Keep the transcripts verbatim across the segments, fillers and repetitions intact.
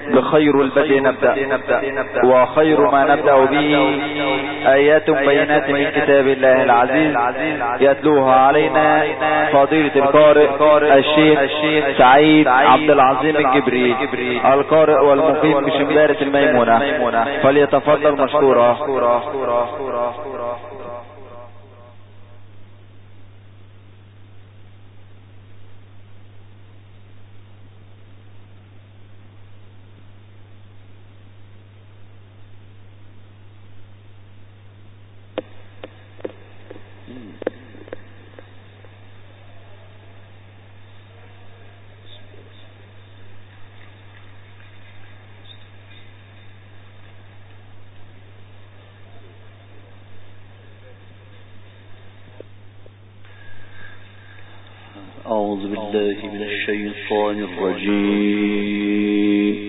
بخير البدء نبدأ، وخير ما نبدأ به آيات بينات من كتاب الله العزيز يتلوها علينا فضيلة القارئ الشيخ سعيد عبد العظيم الجبري القارئ والمقيم بشمبارة الميمونة، فليتفضل مشكورا. أعوذ بالله من الشيطان الرجيم.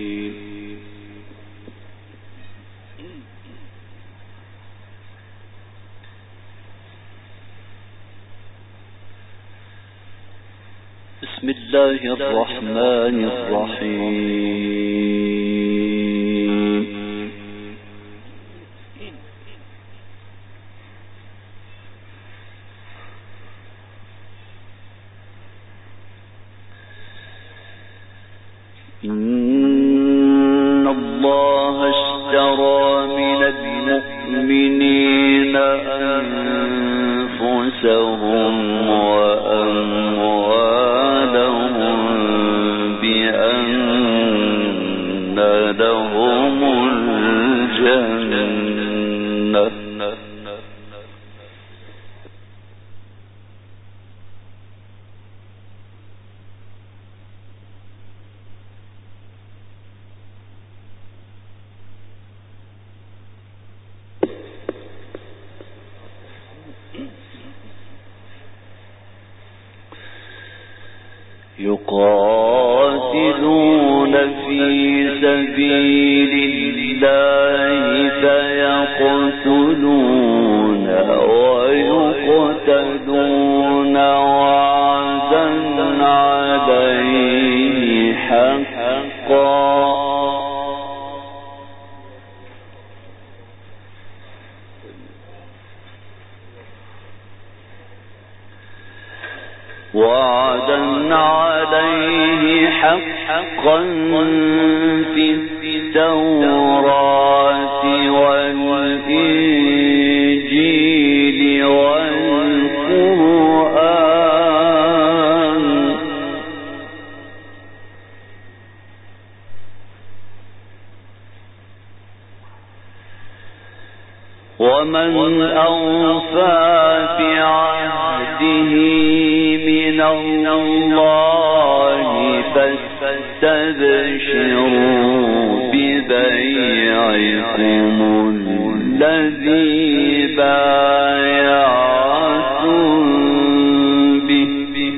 بسم الله الرحمن الرحيم. إن الله اشترى من المؤمنين أنفسهم وأموالهم بأن لهم الجنة يقاتلون في سبيل الله فيقتلون ويقتلون وعدا عليه حقا وعدا عليه حقا في التوراة والإنجيل والقرآن ومن أوفى بعهده من الله فاستبشروا ببيعكم الذي بايعتم به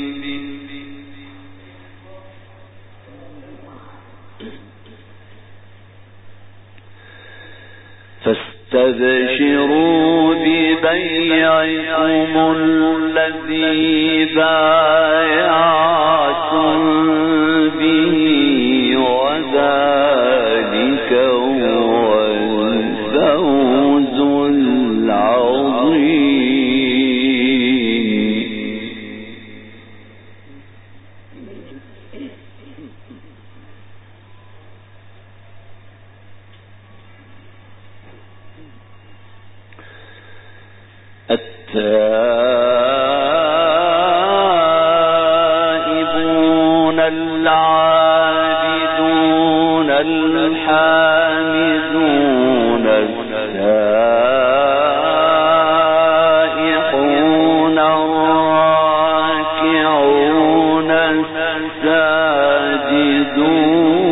فاستبشروا ببيعكم الذي بايعتم به وذلك هو الفوز العظيم. التائبون العابدون الحامدون السائحون الراكعون الساجدون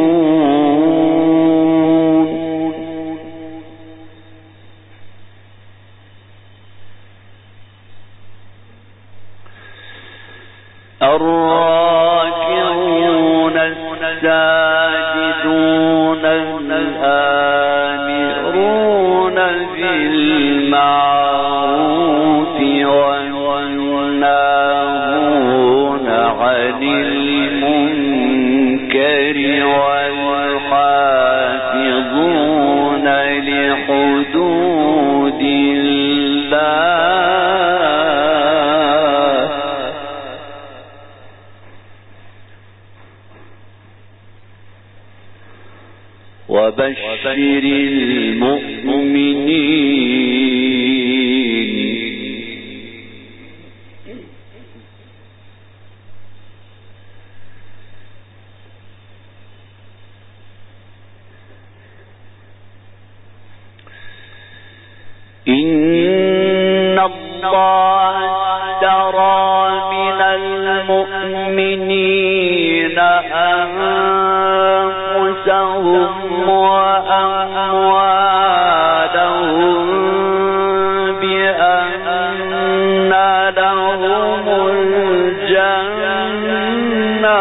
الراكعون الساجدون الآمرون بالمعروف والناهون عن المنكر والحق لحدود الله وبشر المؤمنين. إن الله اشترى من المؤمنين أنفسهم وأموالهم بأن لهم الجنة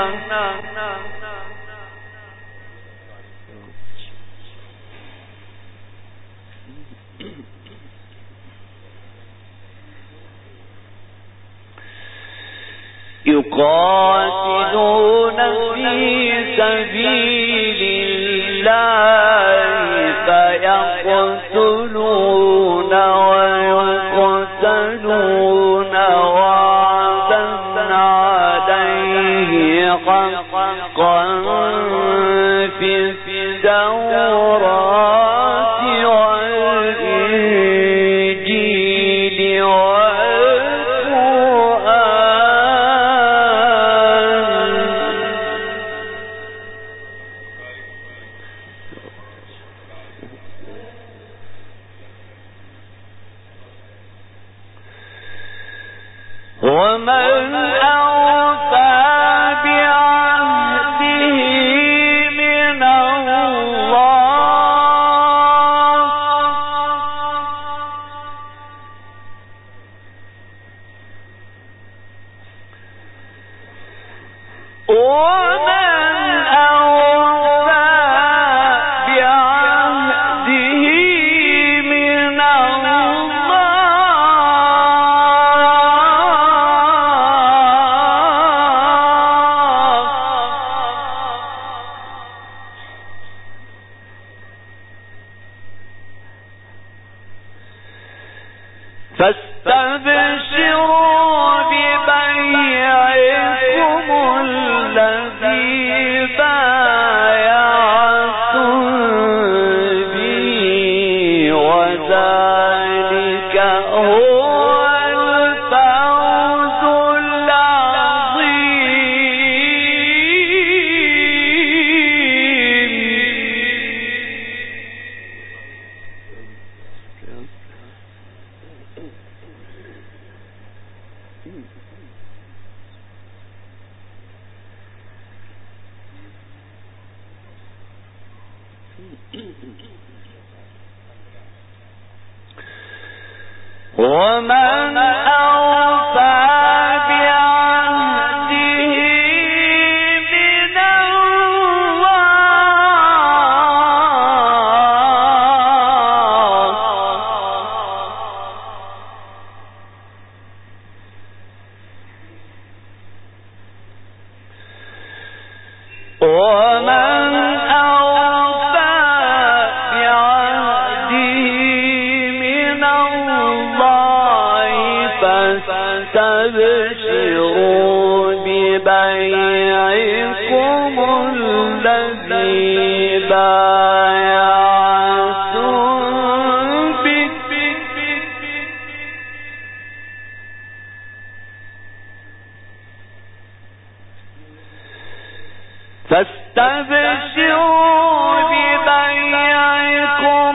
يقاتلون في سبيل الله فيقتلون ويقتلون وعدا عليه حقا في التوراة والإنجيل ومن أوفى بعهده من الله ومن أوفى بعهده من فاستبشروا ببيعكم الذي بايعتم به وذلك هو الفوز ومن أوفى بعهده من الله ومن أوفى فاستبشروا ببيعكم الذي بايعتم به فاستبشروا ببيعكم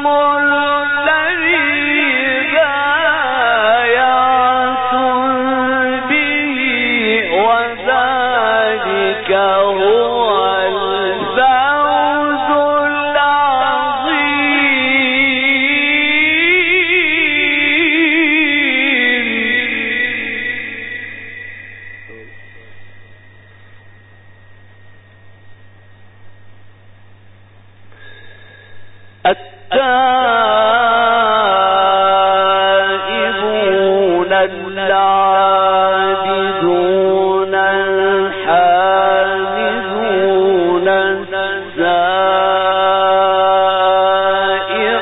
التائبون العابدون الحامدون السائحون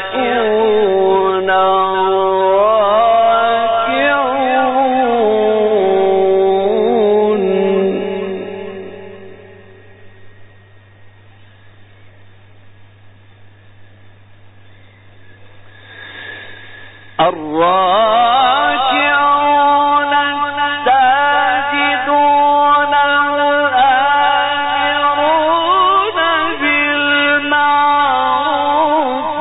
الراكعون الساجدون الآمرون بالمعروف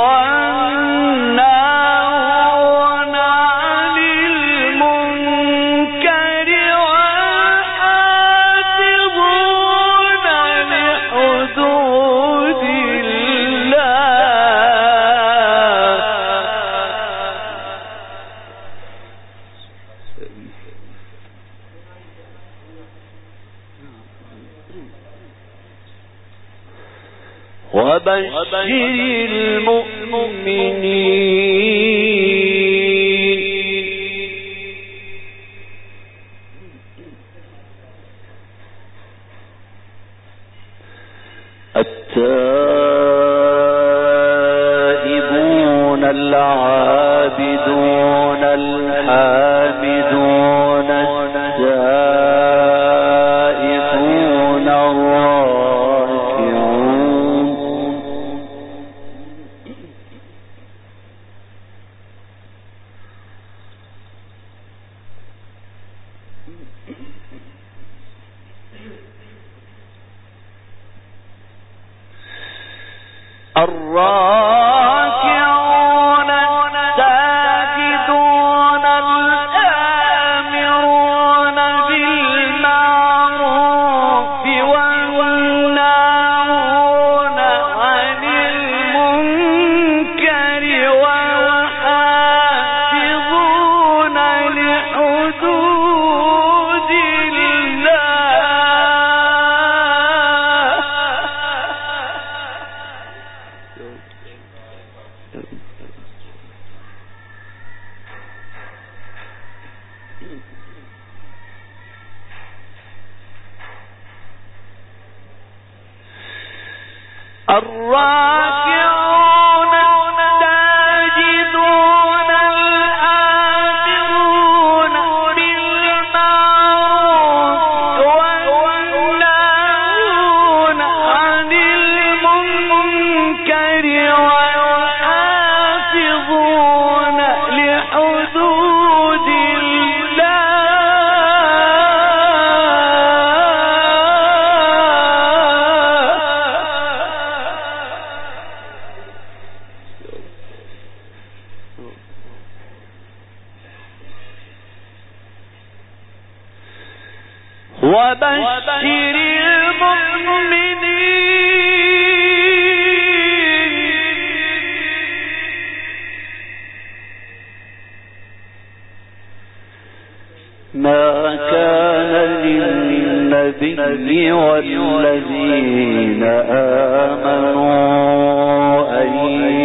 والناهون عن المنكر والحافظون لحدود وبشر المؤمنين التائبون العابدون الحامدون السائحون الراكعون الراكعون الساجدون الآمرون بالمعروف والناهون عن المنكر والحافظون لحدود الراكعون الساجدون الآمرون بالمعروف والناهون عن المنكر والحافظون لحدود وبشر المؤمنين ما كان للنبي والذين آمنوا أن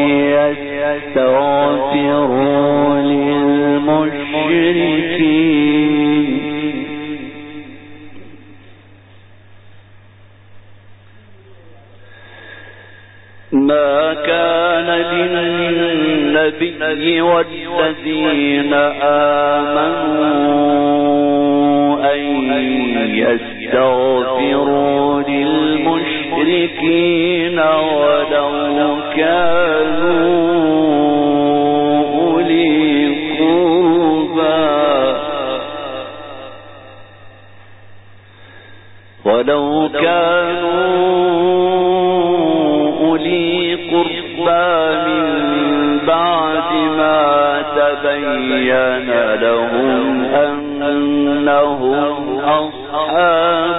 يستغفروا للمشركين ما كان للنبي والذين آمنوا أن يستغفروا للمشركين ولو كانوا أولي قربى ولو كانوا من بعد ما تبين لهم أنهم أصحاب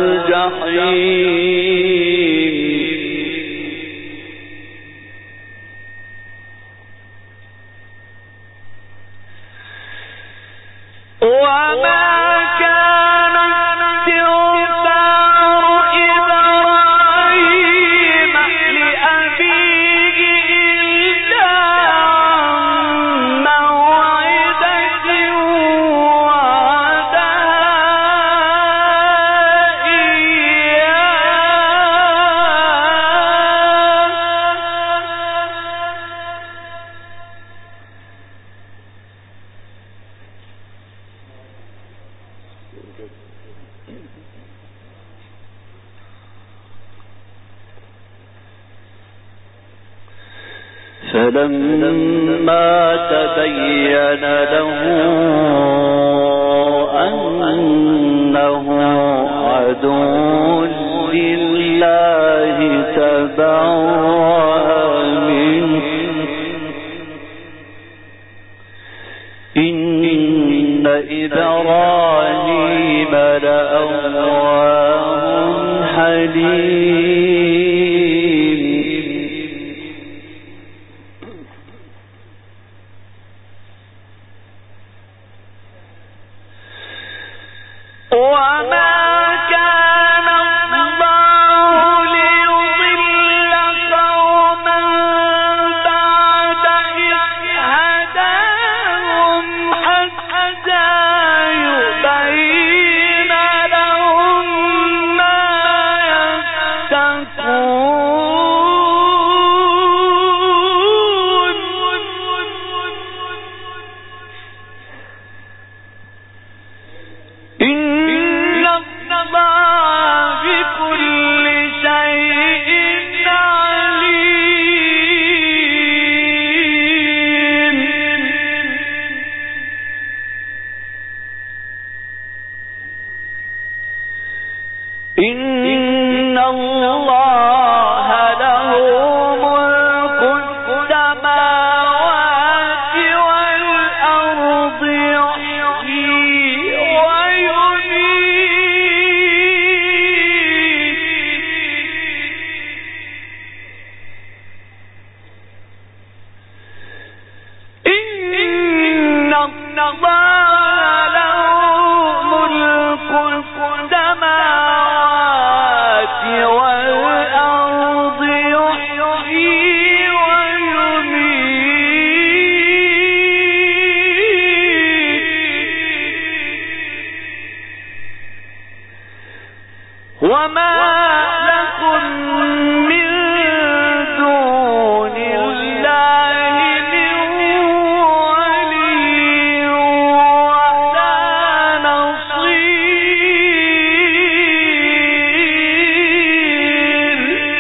الجحيم وما كان استغفار إبراهيم لأبيه إلا عن موعدة وعدها إياه فلما تبين له أنه عدو لله تبرأ منه إن إبراهيم لأواه حليم. وما كان الله ليضل قوما بعد إذ هداهم حتى يبين لهم ما يتقون إن الله بكل شيء عليم. إن الله له ملك السماوات والأرض يحيي ويميت. إن الله له ملك السماوات والأرض يحيي ويميت. وما لكم من دون الله من ولي ولا نصير.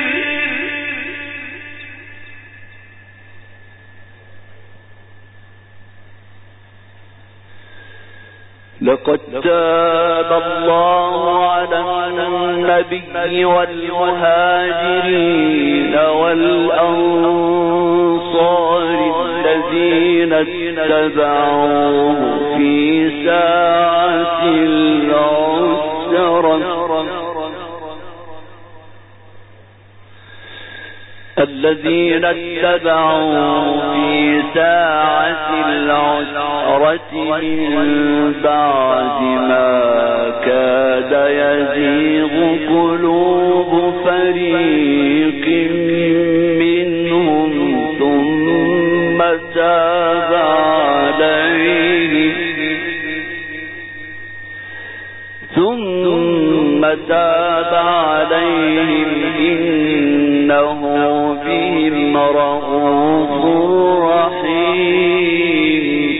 لقد تاب الله على النبي والمهاجرين والأنصار الذين اتبعوه في ساعة العسرة الذين اتبعوا في ساعة العسرة من بعد ما كاد يزيغ قلوب فريق منهم ثم تاب عليهم ثم تاب عليهم إنه بهم رؤوف رحيم.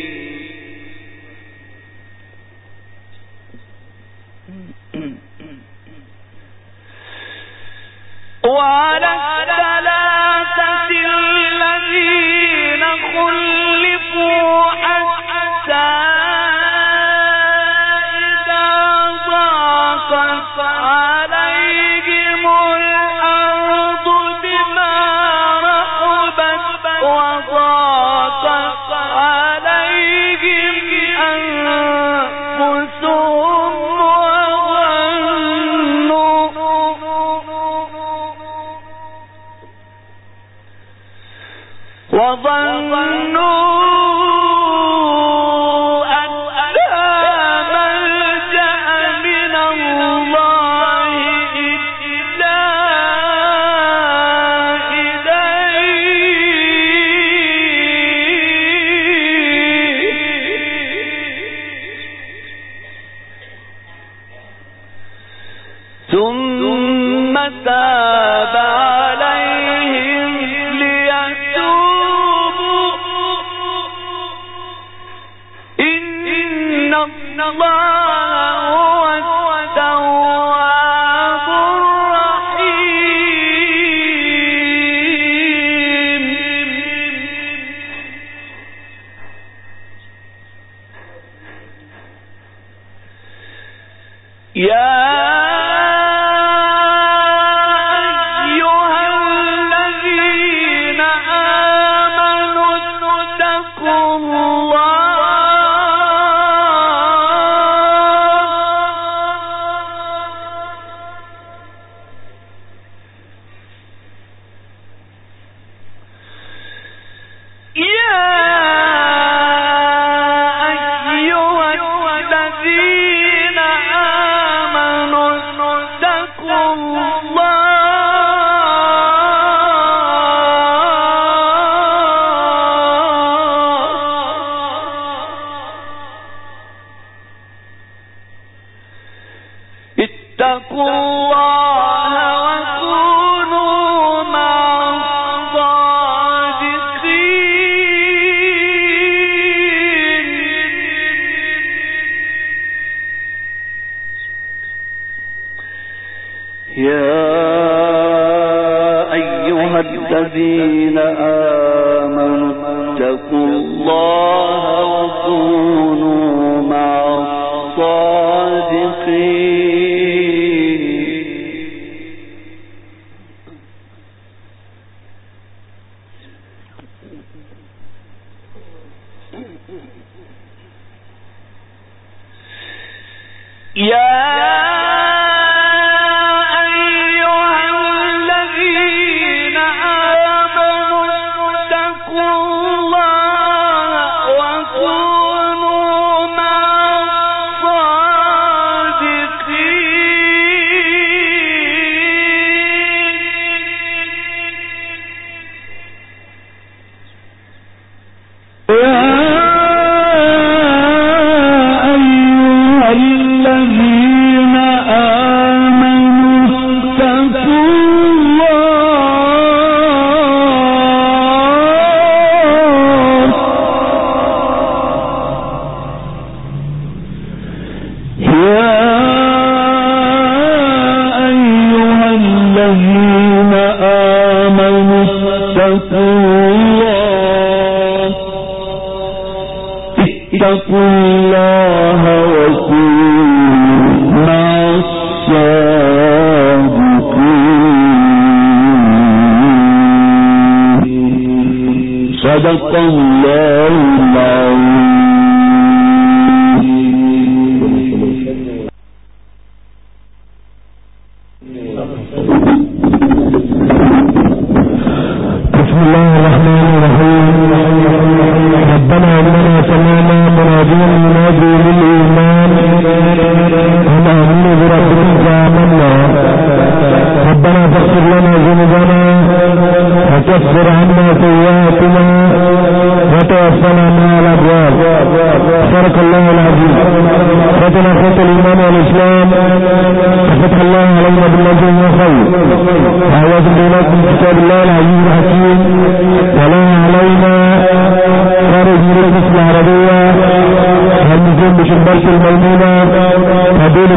وعلى الثلاثة الذين خلفوا حتى إذا ضاقت عليهم الأرض بما رحبت وضاقت عليهم أنفسهم وظنوا أن لا ملجأ من الله إلا إليه ثم تاب عليهم ليتوبوا الذين آمنوا اتقوا الله وكونوا مع الصادقين. يا اتقوا الله وكونوا مع الصادقين. صدق الله العظيم. بسم الله الرحمن الرحيم. ربنا إننا سمعنا مناديا ينادي للإيمان أن آمنوا بربكم فآمنا. ربنا فاغفر لنا ذنوبنا وكفر عنا سيئاتنا وتوفنا مع الأبرار. صدق الله العظيم. فتنا أخوة الإيمان والإسلام وفتح الله علينا بالنجم والخير. أعوذ بالله من كتاب الله العزيز الحكيم ولا علينا خارج من الاسم العربية والنزول بشبارة الميمونة فضيلة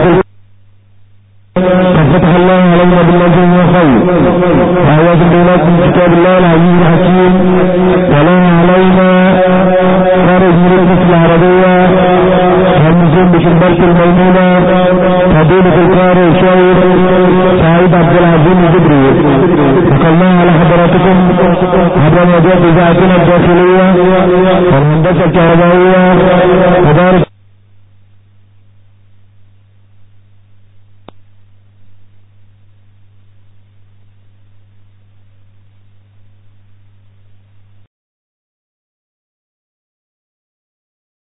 فتح الله علينا بالنجم والخير. أعوذ بالله من كتاب الله العزيز الحكيم ولا علينا خارج من الاسم العربية والنزول بشبارة الميمونة فضيلة القارئ الشيخ سعيد عبد العزيز الجبري. وقلنا على حضراتكم عبر موضوع إذاعتنا الداخلية والهندسة الكهربائية ودار